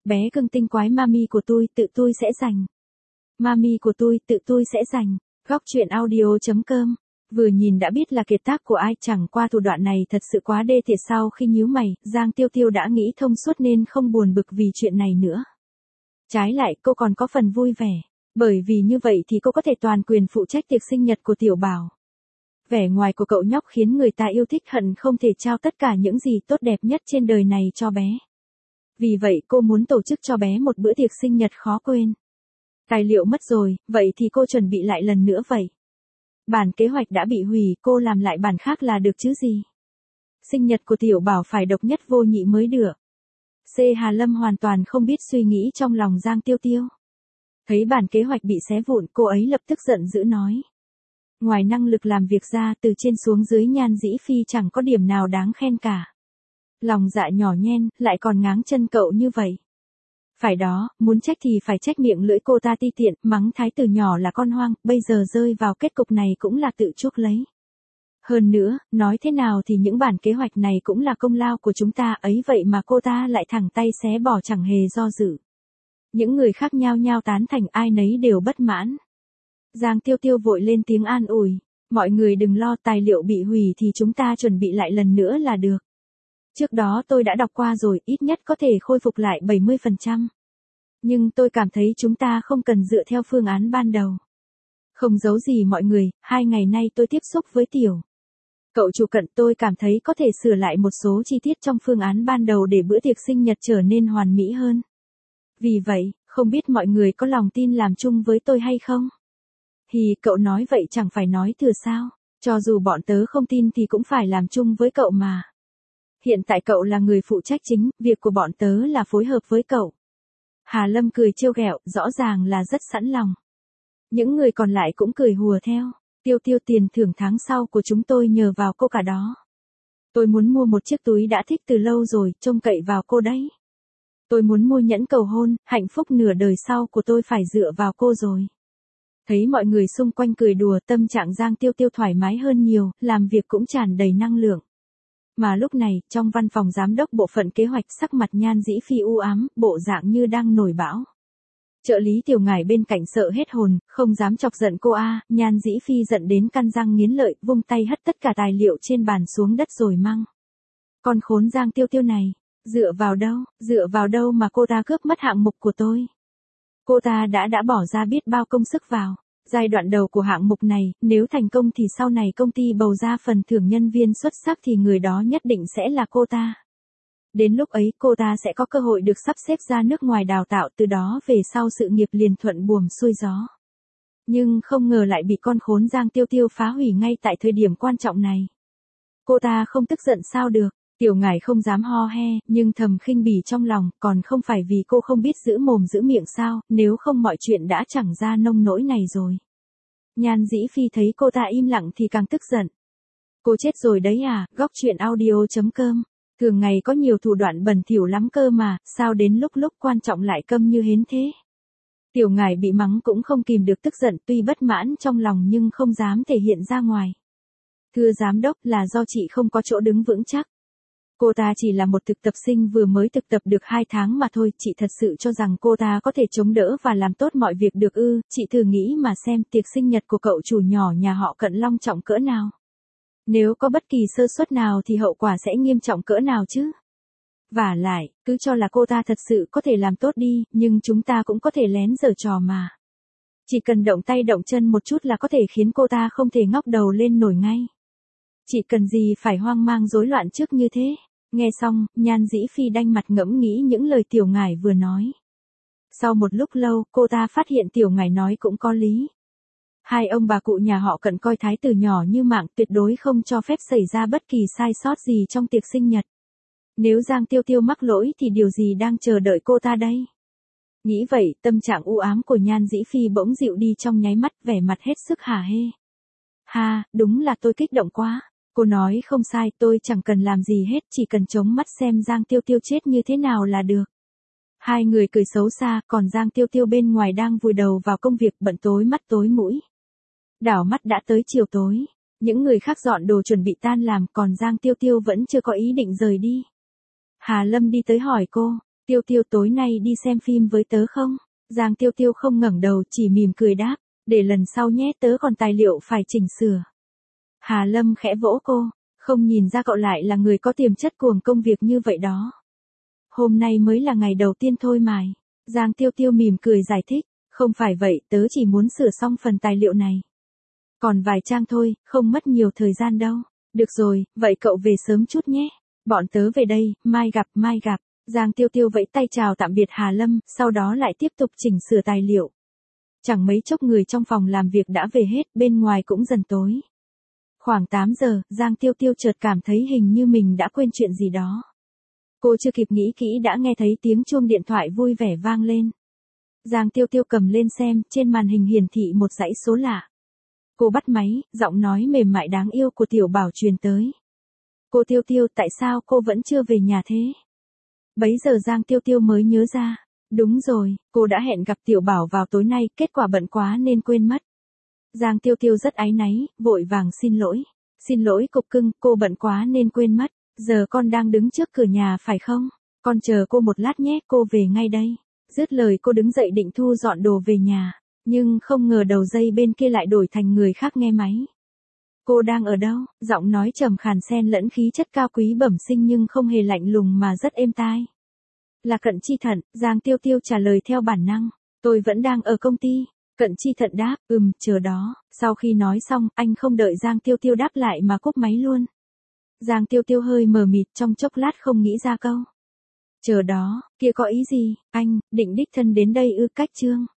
bé cưng tinh quái mami của tôi, tự tôi sẽ giành. Mami của tôi, tự tôi sẽ giành. Góc truyện audio.com. Vừa nhìn đã biết là kiệt tác của ai, chẳng qua thủ đoạn này thật sự quá đê tiện. Sau khi nhíu mày, Giang Tiêu Tiêu đã nghĩ thông suốt nên không buồn bực vì chuyện này nữa. Trái lại, cô còn có phần vui vẻ. Bởi vì như vậy thì cô có thể toàn quyền phụ trách tiệc sinh nhật của Tiểu Bảo. Vẻ ngoài của cậu nhóc khiến người ta yêu thích hận không thể trao tất cả những gì tốt đẹp nhất trên đời này cho bé. Vì vậy cô muốn tổ chức cho bé một bữa tiệc sinh nhật khó quên. Tài liệu mất rồi, vậy thì cô chuẩn bị lại lần nữa vậy. Bản kế hoạch đã bị hủy, cô làm lại bản khác là được chứ gì. Sinh nhật của Tiểu Bảo phải độc nhất vô nhị mới được. Hà Lâm hoàn toàn không biết suy nghĩ trong lòng Giang Tiêu Tiêu. Thấy bản kế hoạch bị xé vụn, cô ấy lập tức giận dữ nói. Ngoài năng lực làm việc ra, từ trên xuống dưới Nhan Dĩ Phi chẳng có điểm nào đáng khen cả. Lòng dạ nhỏ nhen, lại còn ngáng chân cậu như vậy. Phải đó, muốn trách thì phải trách miệng lưỡi cô ta ti tiện, mắng thái từ nhỏ là con hoang, bây giờ rơi vào kết cục này cũng là tự chuốc lấy. Hơn nữa, nói thế nào thì những bản kế hoạch này cũng là công lao của chúng ta ấy, vậy mà cô ta lại thẳng tay xé bỏ chẳng hề do dự. Những người khác nhao nhao tán thành, ai nấy đều bất mãn. Giang Tiêu Tiêu vội lên tiếng an ủi, mọi người đừng lo, tài liệu bị hủy thì chúng ta chuẩn bị lại lần nữa là được. Trước đó tôi đã đọc qua rồi, ít nhất có thể khôi phục lại 70%. Nhưng tôi cảm thấy chúng ta không cần dựa theo phương án ban đầu. Không giấu gì mọi người, 2 ngày nay tôi tiếp xúc với Tiểu Cậu chủ cận, tôi cảm thấy có thể sửa lại một số chi tiết trong phương án ban đầu để bữa tiệc sinh nhật trở nên hoàn mỹ hơn. Vì vậy, không biết mọi người có lòng tin làm chung với tôi hay không? Cậu nói vậy chẳng phải nói thừa sao, cho dù bọn tớ không tin thì cũng phải làm chung với cậu mà. Hiện tại cậu là người phụ trách chính, việc của bọn tớ là phối hợp với cậu. Hà Lâm cười trêu ghẹo, rõ ràng là rất sẵn lòng. Những người còn lại cũng cười hùa theo. Tiêu Tiêu, tiền thưởng tháng sau của chúng tôi nhờ vào cô cả đó. Tôi muốn mua một chiếc túi đã thích từ lâu rồi, trông cậy vào cô đấy. Tôi muốn mua nhẫn cầu hôn, hạnh phúc nửa đời sau của tôi phải dựa vào cô rồi. Thấy mọi người xung quanh cười đùa, tâm trạng Giang Tiêu Tiêu thoải mái hơn nhiều, làm việc cũng tràn đầy năng lượng. Mà lúc này, trong văn phòng giám đốc bộ phận kế hoạch, sắc mặt Nhan Dĩ Phi u ám, bộ dạng như đang nổi bão. Trợ lý Tiểu Ngải bên cạnh sợ hết hồn, không dám chọc giận cô Nhan Dĩ Phi giận đến căn răng nghiến lợi, vung tay hất tất cả tài liệu trên bàn xuống đất rồi mang. Con khốn Giang Tiêu Tiêu này, dựa vào đâu mà cô ta cướp mất hạng mục của tôi. Cô ta đã bỏ ra biết bao công sức vào. Giai đoạn đầu của hạng mục này, nếu thành công thì sau này công ty bầu ra phần thưởng nhân viên xuất sắc thì người đó nhất định sẽ là cô ta. Đến lúc ấy cô ta sẽ có cơ hội được sắp xếp ra nước ngoài đào tạo, từ đó về sau sự nghiệp liền thuận buồm xuôi gió. Nhưng không ngờ lại bị con khốn Giang Tiêu Tiêu phá hủy ngay tại thời điểm quan trọng này. Cô ta không tức giận sao được, Tiểu Ngải không dám ho he, nhưng thầm khinh bỉ trong lòng, còn không phải vì cô không biết giữ mồm giữ miệng sao, nếu không mọi chuyện đã chẳng ra nông nỗi này rồi. Nhan Dĩ Phi thấy cô ta im lặng thì càng tức giận. Cô chết rồi đấy à, góc truyện audio.com. Thường ngày có nhiều thủ đoạn bẩn thỉu lắm cơ mà, sao đến lúc quan trọng lại câm như hến thế? Tiểu Ngải bị mắng cũng không kìm được tức giận, tuy bất mãn trong lòng nhưng không dám thể hiện ra ngoài. Thưa giám đốc, là do chị không có chỗ đứng vững chắc. Cô ta chỉ là một thực tập sinh vừa mới thực tập được 2 tháng mà thôi, chị thật sự cho rằng cô ta có thể chống đỡ và làm tốt mọi việc được ư? Chị thử nghĩ mà xem, tiệc sinh nhật của cậu chủ nhỏ nhà họ Cận long trọng cỡ nào. Nếu có bất kỳ sơ suất nào thì hậu quả sẽ nghiêm trọng cỡ nào chứ. Vả lại, cứ cho là cô ta thật sự có thể làm tốt đi, nhưng chúng ta cũng có thể lén giở trò mà. Chỉ cần động tay động chân một chút là có thể khiến cô ta không thể ngóc đầu lên nổi ngay. Chỉ cần gì phải hoang mang rối loạn trước như thế. Nghe xong, Nhan Dĩ Phi đanh mặt ngẫm nghĩ những lời Tiểu Ngải vừa nói. Sau một lúc lâu, cô ta phát hiện Tiểu Ngải nói cũng có lý. Hai ông bà cụ nhà họ Cận coi thái tử nhỏ như mạng, tuyệt đối không cho phép xảy ra bất kỳ sai sót gì trong tiệc sinh nhật. Nếu Giang Tiêu Tiêu mắc lỗi thì điều gì đang chờ đợi cô ta đây? Nghĩ vậy, tâm trạng u ám của Nhan Dĩ Phi bỗng dịu đi trong nháy mắt, vẻ mặt hết sức hả hê. Đúng là tôi kích động quá. Cô nói không sai, tôi chẳng cần làm gì hết, chỉ cần chống mắt xem Giang Tiêu Tiêu chết như thế nào là được. Hai người cười xấu xa, còn Giang Tiêu Tiêu bên ngoài đang vùi đầu vào công việc, bận tối mắt tối mũi. Đảo mắt đã tới chiều tối, những người khác dọn đồ chuẩn bị tan làm, còn Giang Tiêu Tiêu vẫn chưa có ý định rời đi. Hà Lâm đi tới hỏi cô, Tiêu Tiêu tối nay đi xem phim với tớ không? Giang Tiêu Tiêu không ngẩng đầu chỉ mỉm cười đáp, để lần sau nhé tớ còn tài liệu phải chỉnh sửa. Hà Lâm khẽ vỗ cô, không nhìn ra cậu lại là người có tiềm chất cuồng công việc như vậy đó. Hôm nay mới là ngày đầu tiên thôi mài. Giang Tiêu Tiêu mỉm cười giải thích, không phải vậy tớ chỉ muốn sửa xong phần tài liệu này. Còn vài trang thôi, không mất nhiều thời gian đâu. Được rồi, vậy cậu về sớm chút nhé. Bọn tớ về đây, mai gặp, mai gặp. Giang Tiêu Tiêu vẫy tay chào tạm biệt Hà Lâm, sau đó lại tiếp tục chỉnh sửa tài liệu. Chẳng mấy chốc người trong phòng làm việc đã về hết, bên ngoài cũng dần tối. Khoảng 8 giờ, Giang Tiêu Tiêu chợt cảm thấy hình như mình đã quên chuyện gì đó. Cô chưa kịp nghĩ kỹ đã nghe thấy tiếng chuông điện thoại vui vẻ vang lên. Giang Tiêu Tiêu cầm lên xem, trên màn hình hiển thị một dãy số lạ. Cô bắt máy, giọng nói mềm mại đáng yêu của Tiểu Bảo truyền tới. Cô Tiêu Tiêu, tại sao cô vẫn chưa về nhà thế? Bấy giờ Giang Tiêu Tiêu mới nhớ ra. Đúng rồi, cô đã hẹn gặp Tiểu Bảo vào tối nay, kết quả bận quá nên quên mất. Giang Tiêu Tiêu rất áy náy, vội vàng xin lỗi. Xin lỗi cục cưng, cô bận quá nên quên mất. Giờ con đang đứng trước cửa nhà phải không? Con chờ cô một lát nhé, cô về ngay đây. Dứt lời cô đứng dậy định thu dọn đồ về nhà. Nhưng không ngờ đầu dây bên kia lại đổi thành người khác nghe máy. Cô đang ở đâu? Giọng nói trầm khàn xen lẫn khí chất cao quý bẩm sinh nhưng không hề lạnh lùng mà rất êm tai. Là Cận Chi Thận, Giang Tiêu Tiêu trả lời theo bản năng. Tôi vẫn đang ở công ty. Cận Chi Thận đáp, chờ đó. Sau khi nói xong, anh không đợi Giang Tiêu Tiêu đáp lại mà cúp máy luôn. Giang Tiêu Tiêu hơi mờ mịt trong chốc lát không nghĩ ra câu. Chờ đó, kia có ý gì, anh, định đích thân đến đây ư? Cách chương